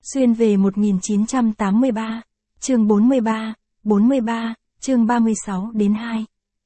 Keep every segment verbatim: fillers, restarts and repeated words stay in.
Xuyên về một nghìn chín trăm tám mươi ba, chương bốn mươi ba, bốn mươi ba, chương ba mươi sáu đến hai.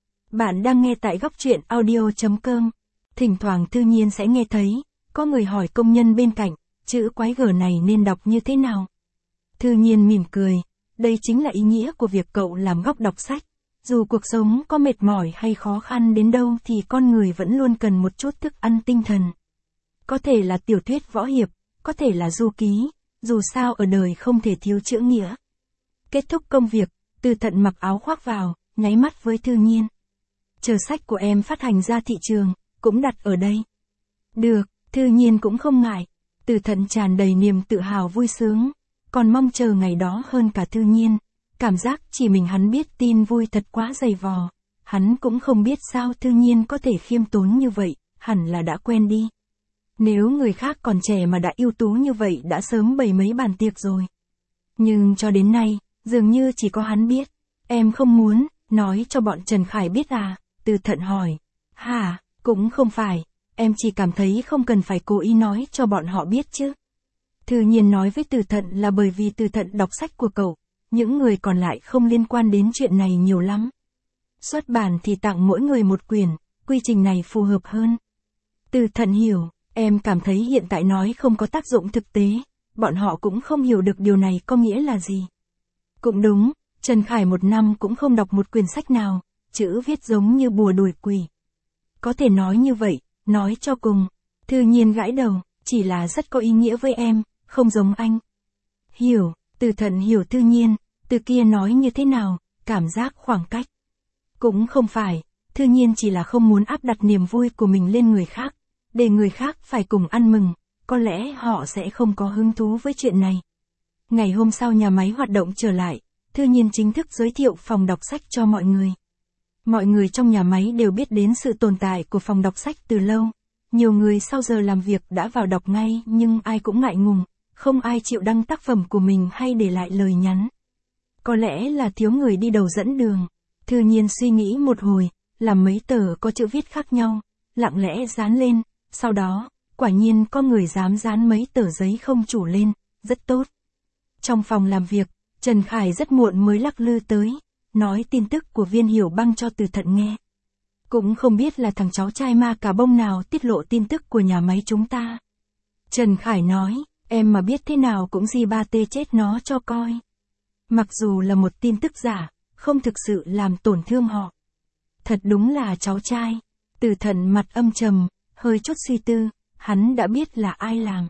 Bạn đang nghe tại góc truyện audio chấm com. Thỉnh thoảng Thư Nhiên sẽ nghe thấy, có người hỏi công nhân bên cạnh, chữ quái gở này nên đọc như thế nào? Thư Nhiên mỉm cười, đây chính là ý nghĩa của việc cậu làm góc đọc sách. Dù cuộc sống có mệt mỏi hay khó khăn đến đâu thì con người vẫn luôn cần một chút thức ăn tinh thần. Có thể là tiểu thuyết võ hiệp, có thể là du ký, dù sao ở đời không thể thiếu chữ nghĩa. Kết thúc công việc, Từ Thận mặc áo khoác vào, nháy mắt với Thư Nhiên. Chờ sách của em phát hành ra thị trường, cũng đặt ở đây. Được, Thư Nhiên cũng không ngại. Từ Thận tràn đầy niềm tự hào vui sướng, còn mong chờ ngày đó hơn cả Thư Nhiên. Cảm giác chỉ mình hắn biết tin vui thật quá dày vò. Hắn cũng không biết sao Thư Nhiên có thể khiêm tốn như vậy, hẳn là đã quen đi. Nếu người khác còn trẻ mà đã ưu tú như vậy đã sớm bày mấy bàn tiệc rồi. Nhưng cho đến nay, dường như chỉ có hắn biết. Em không muốn, nói cho bọn Trần Khải biết à? Từ Thận hỏi. Hả, cũng không phải, em chỉ cảm thấy không cần phải cố ý nói cho bọn họ biết chứ. Thư Nhiên nói với Từ Thận là bởi vì Từ Thận đọc sách của cậu, những người còn lại không liên quan đến chuyện này nhiều lắm. Xuất bản thì tặng mỗi người một quyển, quy trình này phù hợp hơn. Từ Thận hiểu, em cảm thấy hiện tại nói không có tác dụng thực tế, bọn họ cũng không hiểu được điều này có nghĩa là gì. Cũng đúng, Trần Khải một năm cũng không đọc một quyển sách nào, chữ viết giống như bùa đuổi quỷ. Có thể nói như vậy, nói cho cùng. Thư Nhiên gãi đầu, chỉ là rất có ý nghĩa với em, không giống anh. Hiểu, Từ Thận hiểu Thư Nhiên, từ kia nói như thế nào, cảm giác khoảng cách. Cũng không phải, Thư Nhiên chỉ là không muốn áp đặt niềm vui của mình lên người khác, để người khác phải cùng ăn mừng, có lẽ họ sẽ không có hứng thú với chuyện này. Ngày hôm sau nhà máy hoạt động trở lại, Thư Nhiên chính thức giới thiệu phòng đọc sách cho mọi người. Mọi người trong nhà máy đều biết đến sự tồn tại của phòng đọc sách từ lâu. Nhiều người sau giờ làm việc đã vào đọc ngay nhưng ai cũng ngại ngùng, không ai chịu đăng tác phẩm của mình hay để lại lời nhắn. Có lẽ là thiếu người đi đầu dẫn đường. Thư Nhiên suy nghĩ một hồi, làm mấy tờ có chữ viết khác nhau, lặng lẽ dán lên, sau đó, quả nhiên có người dám dán mấy tờ giấy không chủ lên, rất tốt. Trong phòng làm việc, Trần Khải rất muộn mới lắc lư tới, nói tin tức của Viên Hiểu Băng cho Từ Thận nghe. Cũng không biết là thằng cháu trai ma cà bông nào tiết lộ tin tức của nhà máy chúng ta. Trần Khải nói, em mà biết thế nào cũng di ba tê chết nó cho coi. Mặc dù là một tin tức giả, không thực sự làm tổn thương họ. Thật đúng là cháu trai. Từ Thận mặt âm trầm, hơi chút suy tư, hắn đã biết là ai làm.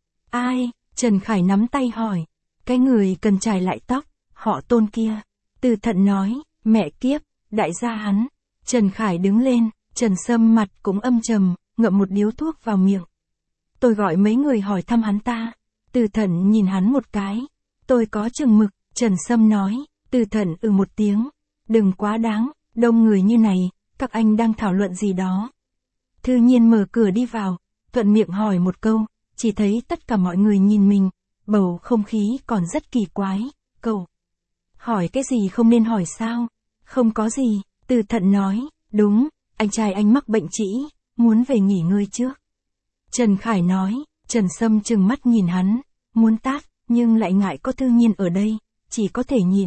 Ai? Trần Khải nắm tay hỏi. Cái người cần chải lại tóc, họ Tôn kia. Từ Thận nói, mẹ kiếp, đại gia hắn. Trần Khải đứng lên, Trần Sâm mặt cũng âm trầm, ngậm một điếu thuốc vào miệng. Tôi gọi mấy người hỏi thăm hắn ta. Từ Thận nhìn hắn một cái. Tôi có chừng mực, Trần Sâm nói. Từ Thận ừ một tiếng. Đừng quá đáng, đông người như này, các anh đang thảo luận gì đó. Thư Nhiên mở cửa đi vào, thuận miệng hỏi một câu, chỉ thấy tất cả mọi người nhìn mình, bầu không khí còn rất kỳ quái. Cậu hỏi cái gì không nên hỏi sao? Không có gì, Từ Thận nói, đúng, anh trai anh mắc bệnh trĩ, muốn về nghỉ ngơi trước. Trần Khải nói, Trần Sâm trừng mắt nhìn hắn, muốn tát, nhưng lại ngại có Thư Nhiên ở đây, chỉ có thể nhìn.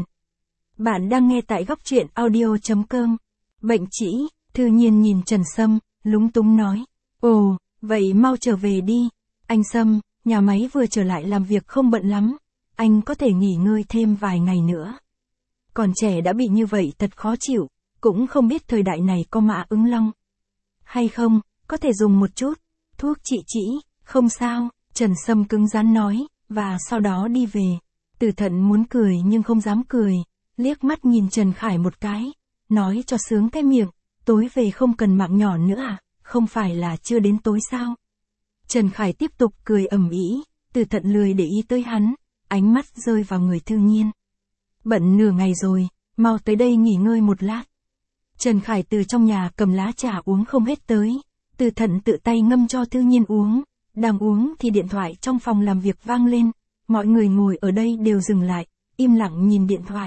Bạn đang nghe tại góc truyện audio chấm com. Bệnh trĩ, Thư Nhiên nhìn Trần Sâm, lúng túng nói, ồ, vậy mau trở về đi. Anh Sâm, nhà máy vừa trở lại làm việc không bận lắm, anh có thể nghỉ ngơi thêm vài ngày nữa. Còn trẻ đã bị như vậy thật khó chịu, cũng không biết thời đại này có mã ứng long hay không, có thể dùng một chút, thuốc trị trĩ, không sao, Trần Sâm cứng rắn nói, và sau đó đi về. Từ Thận muốn cười nhưng không dám cười, liếc mắt nhìn Trần Khải một cái, nói cho sướng cái miệng, tối về không cần mạng nhỏ nữa à, không phải là chưa đến tối sao? Trần Khải tiếp tục cười ầm ĩ, Từ Thận lười để ý tới hắn, ánh mắt rơi vào người Thư Nhiên. Bận nửa ngày rồi, mau tới đây nghỉ ngơi một lát. Trần Khải từ trong nhà cầm lá trà uống không hết tới, Từ Thận tự tay ngâm cho Thư Nhiên uống, đang uống thì điện thoại trong phòng làm việc vang lên, mọi người ngồi ở đây đều dừng lại, im lặng nhìn điện thoại.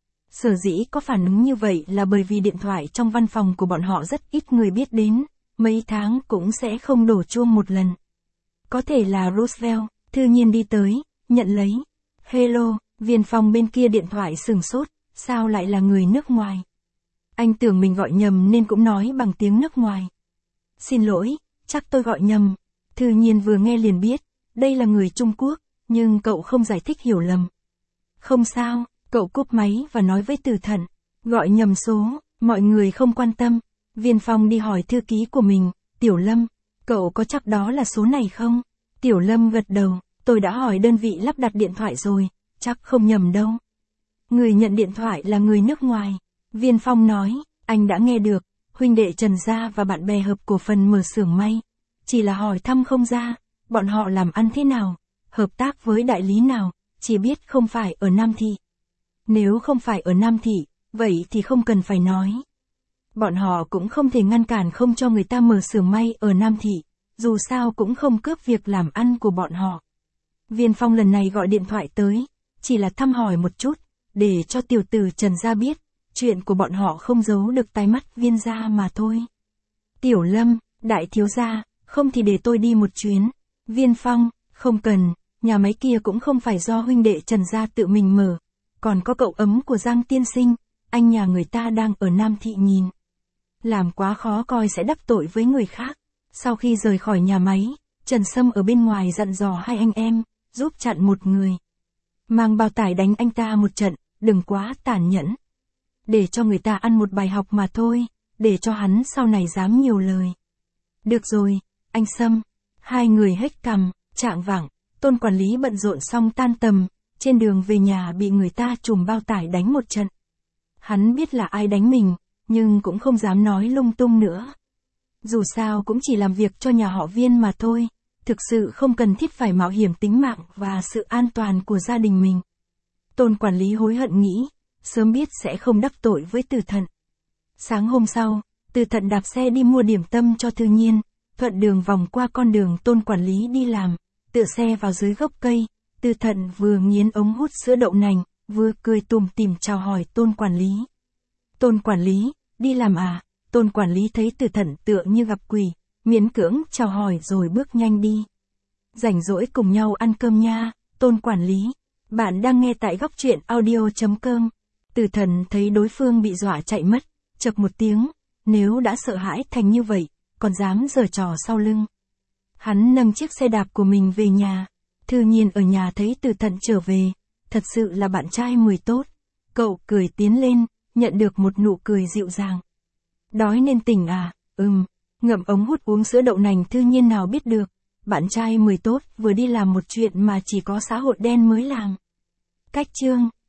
Sở dĩ có phản ứng như vậy là bởi vì điện thoại trong văn phòng của bọn họ rất ít người biết đến, mấy tháng cũng sẽ không đổ chuông một lần. Có thể là Roosevelt, Thư Nhiên đi tới, nhận lấy. Hello, Viên Phong bên kia điện thoại sừng sốt, sao lại là người nước ngoài? Anh tưởng mình gọi nhầm nên cũng nói bằng tiếng nước ngoài. Xin lỗi, chắc tôi gọi nhầm. Thư Nhiên vừa nghe liền biết, đây là người Trung Quốc, nhưng cậu không giải thích hiểu lầm. Không sao, cậu cúp máy và nói với Từ Thận, gọi nhầm số, mọi người không quan tâm. Viên Phong đi hỏi thư ký của mình, Tiểu Lâm, cậu có chắc đó là số này không? Tiểu Lâm gật đầu, tôi đã hỏi đơn vị lắp đặt điện thoại rồi, chắc không nhầm đâu. Người nhận điện thoại là người nước ngoài. Viên Phong nói, anh đã nghe được, huynh đệ Trần Gia và bạn bè hợp cổ phần mở xưởng may. Chỉ là hỏi thăm không ra, bọn họ làm ăn thế nào, hợp tác với đại lý nào, chỉ biết không phải ở Nam Thị. Nếu không phải ở Nam Thị, vậy thì không cần phải nói. Bọn họ cũng không thể ngăn cản không cho người ta mở xưởng may ở Nam Thị, dù sao cũng không cướp việc làm ăn của bọn họ. Viên Phong lần này gọi điện thoại tới, chỉ là thăm hỏi một chút, để cho tiểu tử Trần Gia biết, chuyện của bọn họ không giấu được tai mắt Viên gia mà thôi. Tiểu Lâm, đại thiếu gia, không thì để tôi đi một chuyến. Viên Phong, không cần, nhà máy kia cũng không phải do huynh đệ Trần Gia tự mình mở, còn có cậu ấm của Giang tiên sinh, anh nhà người ta đang ở Nam Thị nhìn. Làm quá khó coi sẽ đắc tội với người khác. Sau khi rời khỏi nhà máy, Trần Sâm ở bên ngoài dặn dò hai anh em, giúp chặn một người. Mang bao tải đánh anh ta một trận, đừng quá tàn nhẫn. Để cho người ta ăn một bài học mà thôi, để cho hắn sau này dám nhiều lời. Được rồi, anh Sâm. Hai người hết cằm, chạng vạng, Tôn quản lý bận rộn xong tan tầm, trên đường về nhà bị người ta trùm bao tải đánh một trận. Hắn biết là ai đánh mình, nhưng cũng không dám nói lung tung nữa. Dù sao cũng chỉ làm việc cho nhà họ Viên mà thôi, thực sự không cần thiết phải mạo hiểm tính mạng và sự an toàn của gia đình mình. Tôn quản lý hối hận nghĩ, sớm biết sẽ không đắc tội với Từ Thận. Sáng hôm sau, Từ Thận đạp xe đi mua điểm tâm cho Thư Nhiên, thuận đường vòng qua con đường Tôn quản lý đi làm, tựa xe vào dưới gốc cây, Từ Thận vừa nghiến ống hút sữa đậu nành, vừa cười tủm tỉm chào hỏi Tôn quản lý. Tôn quản lý, đi làm à? Tôn quản lý thấy Từ Thận tựa như gặp quỷ, miễn cưỡng chào hỏi rồi bước nhanh đi. Rảnh rỗi cùng nhau ăn cơm nha, Tôn quản lý. Bạn đang nghe tại góc truyện audio chấm com. Từ Thận thấy đối phương bị dọa chạy mất, chậc một tiếng, nếu đã sợ hãi thành như vậy, còn dám giở trò sau lưng. Hắn nâng chiếc xe đạp của mình về nhà. Thư Nhiên ở nhà thấy Từ Thận trở về, thật sự là bạn trai mười tốt. Cậu cười tiến lên, nhận được một nụ cười dịu dàng. Đói nên tỉnh à? Ừm, ngậm ống hút uống sữa đậu nành. Thư Nhiên nào biết được, bạn trai mười tốt vừa đi làm một chuyện mà chỉ có xã hội đen mới làm. Cách chương